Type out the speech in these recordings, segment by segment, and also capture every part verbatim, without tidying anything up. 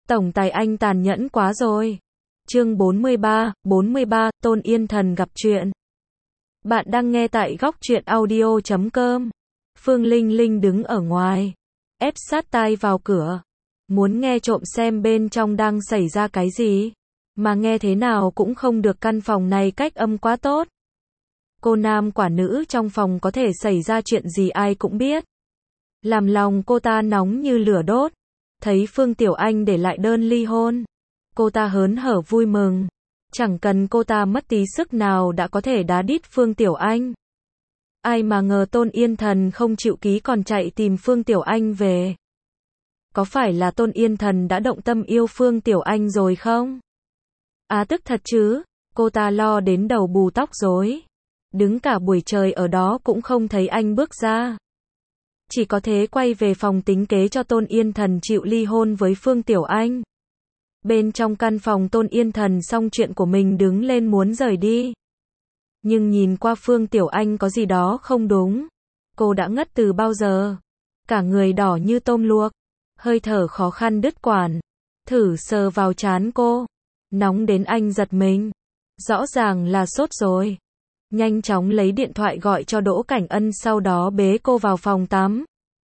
Tổng tài anh tàn nhẫn quá rồi. Chương bốn mươi ba, bốn mươi ba, Tôn Yên Thần gặp chuyện. Bạn đang nghe tại góc truyện audio chấm com. Phương Linh Linh đứng ở ngoài, ép sát tai vào cửa, muốn nghe trộm xem bên trong đang xảy ra cái gì, mà nghe thế nào cũng không được, căn phòng này cách âm quá tốt. Cô nam quả nữ trong phòng có thể xảy ra chuyện gì ai cũng biết. Làm lòng cô ta nóng như lửa đốt. Thấy Phương Tiểu Anh để lại đơn ly hôn, cô ta hớn hở vui mừng. Chẳng cần cô ta mất tí sức nào đã có thể đá đít Phương Tiểu Anh. Ai mà ngờ Tôn Yên Thần không chịu ký còn chạy tìm Phương Tiểu Anh về. Có phải là Tôn Yên Thần đã động tâm yêu Phương Tiểu Anh rồi không? Á tức thật chứ, cô ta lo đến đầu bù tóc rối. Đứng cả buổi trời ở đó cũng không thấy anh bước ra. Chỉ có thế quay về phòng tính kế cho Tôn Yên Thần chịu ly hôn với Phương Tiểu Anh. Bên trong căn phòng Tôn Yên Thần xong chuyện của mình đứng lên muốn rời đi. Nhưng nhìn qua Phương Tiểu Anh có gì đó không đúng. Cô đã ngất từ bao giờ. Cả người đỏ như tôm luộc. Hơi thở khó khăn đứt quãng. Thử sờ vào trán cô. Nóng đến anh giật mình. Rõ ràng là sốt rồi. Nhanh chóng lấy điện thoại gọi cho Đỗ Cảnh Ân, sau đó bế cô vào phòng tắm.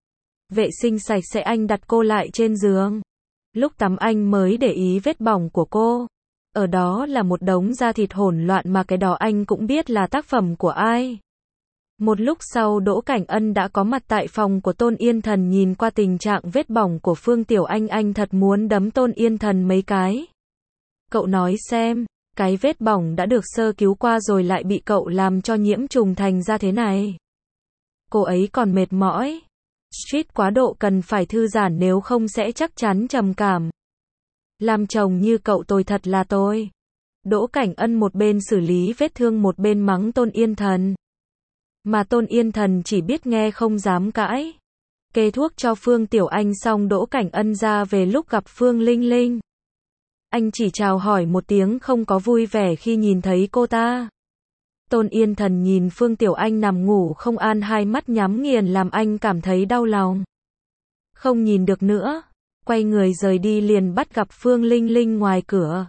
Vệ sinh sạch sẽ, anh đặt cô lại trên giường. Lúc tắm anh mới để ý vết bỏng của cô. Ở đó là một đống da thịt hỗn loạn mà cái đó anh cũng biết là tác phẩm của ai. Một lúc sau Đỗ Cảnh Ân đã có mặt tại phòng của Tôn Yên Thần, nhìn qua tình trạng vết bỏng của Phương Tiểu Anh, anh thật muốn đấm Tôn Yên Thần mấy cái. Cậu nói xem, cái vết bỏng đã được sơ cứu qua rồi lại bị cậu làm cho nhiễm trùng thành ra thế này. Cô ấy còn mệt mỏi. Stress quá độ cần phải thư giãn nếu không sẽ chắc chắn trầm cảm. Làm chồng như cậu tôi thật là tôi. Đỗ Cảnh Ân một bên xử lý vết thương một bên mắng Tôn Yên Thần. Mà Tôn Yên Thần chỉ biết nghe không dám cãi. Kê thuốc cho Phương Tiểu Anh xong Đỗ Cảnh Ân ra về, lúc gặp Phương Linh Linh. Anh chỉ chào hỏi một tiếng, không có vui vẻ khi nhìn thấy cô ta. Tôn Yên Thần nhìn Phương Tiểu Anh nằm ngủ không an, hai mắt nhắm nghiền làm anh cảm thấy đau lòng. Không nhìn được nữa, quay người rời đi liền bắt gặp Phương Linh Linh ngoài cửa.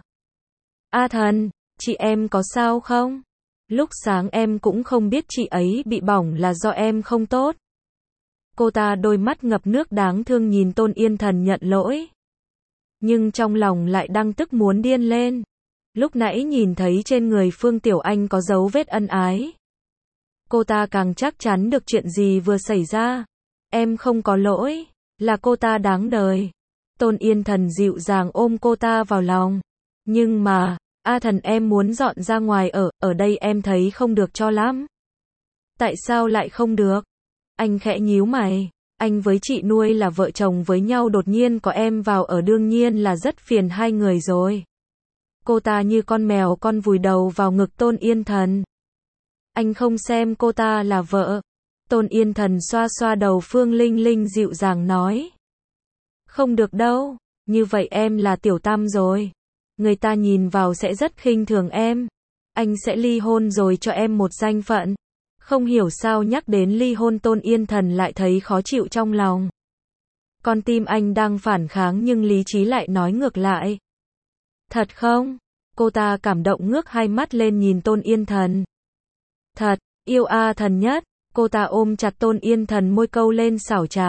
A Thần, chị em có sao không? Lúc sáng em cũng không biết chị ấy bị bỏng là do em không tốt. Cô ta đôi mắt ngập nước đáng thương nhìn Tôn Yên Thần nhận lỗi. Nhưng trong lòng lại đang tức muốn điên lên. Lúc nãy nhìn thấy trên người Phương Tiểu Anh có dấu vết ân ái. Cô ta càng chắc chắn được chuyện gì vừa xảy ra. Em không có lỗi, là cô ta đáng đời. Tôn Yên Thần dịu dàng ôm cô ta vào lòng. Nhưng mà, A Thần em muốn dọn ra ngoài ở, ở đây em thấy không được cho lắm. Tại sao lại không được? Anh khẽ nhíu mày. Anh với chị nuôi là vợ chồng với nhau, đột nhiên có em vào ở đương nhiên là rất phiền hai người rồi. Cô ta như con mèo con vùi đầu vào ngực Tôn Yên Thần. Anh không xem cô ta là vợ. Tôn Yên Thần xoa xoa đầu Phương Linh Linh dịu dàng nói. Không được đâu, như vậy em là tiểu tam rồi. Người ta nhìn vào sẽ rất khinh thường em. Anh sẽ ly hôn rồi cho em một danh phận. Không hiểu sao nhắc đến ly hôn Tôn Yên Thần lại thấy khó chịu trong lòng. Con tim anh đang phản kháng nhưng lý trí lại nói ngược lại. Thật không? Cô ta cảm động ngước hai mắt lên nhìn Tôn Yên Thần. Thật, yêu A Thần nhất. Cô ta ôm chặt Tôn Yên Thần, môi câu lên xảo trá.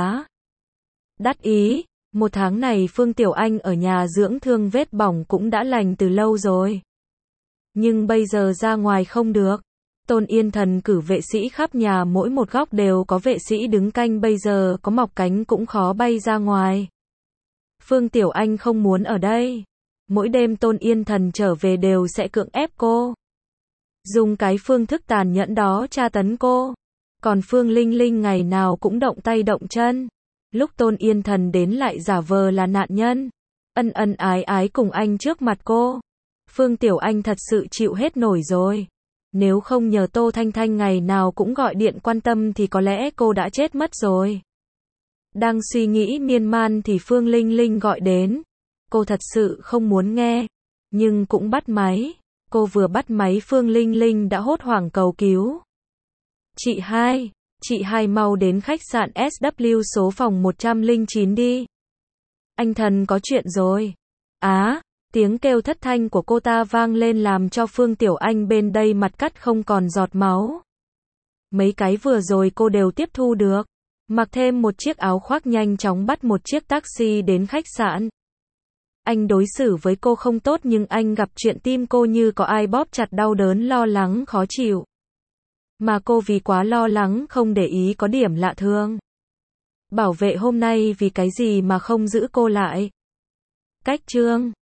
Đắc ý, một tháng này Phương Tiểu Anh ở nhà dưỡng thương, vết bỏng cũng đã lành từ lâu rồi. Nhưng bây giờ ra ngoài không được. Tôn Yên Thần cử vệ sĩ khắp nhà, mỗi một góc đều có vệ sĩ đứng canh, bây giờ có mọc cánh cũng khó bay ra ngoài. Phương Tiểu Anh không muốn ở đây. Mỗi đêm Tôn Yên Thần trở về đều sẽ cưỡng ép cô. Dùng cái phương thức tàn nhẫn đó tra tấn cô. Còn Phương Linh Linh ngày nào cũng động tay động chân. Lúc Tôn Yên Thần đến lại giả vờ là nạn nhân. Ân ân ái ái cùng anh trước mặt cô. Phương Tiểu Anh thật sự chịu hết nổi rồi. Nếu không nhờ Tô Thanh Thanh ngày nào cũng gọi điện quan tâm thì có lẽ cô đã chết mất rồi. Đang suy nghĩ miên man thì Phương Linh Linh gọi đến. Cô thật sự không muốn nghe, nhưng cũng bắt máy. Cô vừa bắt máy Phương Linh Linh đã hốt hoảng cầu cứu. Chị hai, chị hai mau đến khách sạn ét vê kép số phòng một trăm lẻ chín đi. Anh Thần có chuyện rồi. Á, tiếng kêu thất thanh của cô ta vang lên làm cho Phương Tiểu Anh bên đây mặt cắt không còn giọt máu. Mấy cái vừa rồi cô đều tiếp thu được. Mặc thêm một chiếc áo khoác nhanh chóng bắt một chiếc taxi đến khách sạn. Anh đối xử với cô không tốt nhưng anh gặp chuyện tim cô như có ai bóp chặt đau đớn lo lắng khó chịu. Mà cô vì quá lo lắng không để ý có điểm lạ thường. Bảo vệ hôm nay vì cái gì mà không giữ cô lại. Cách chương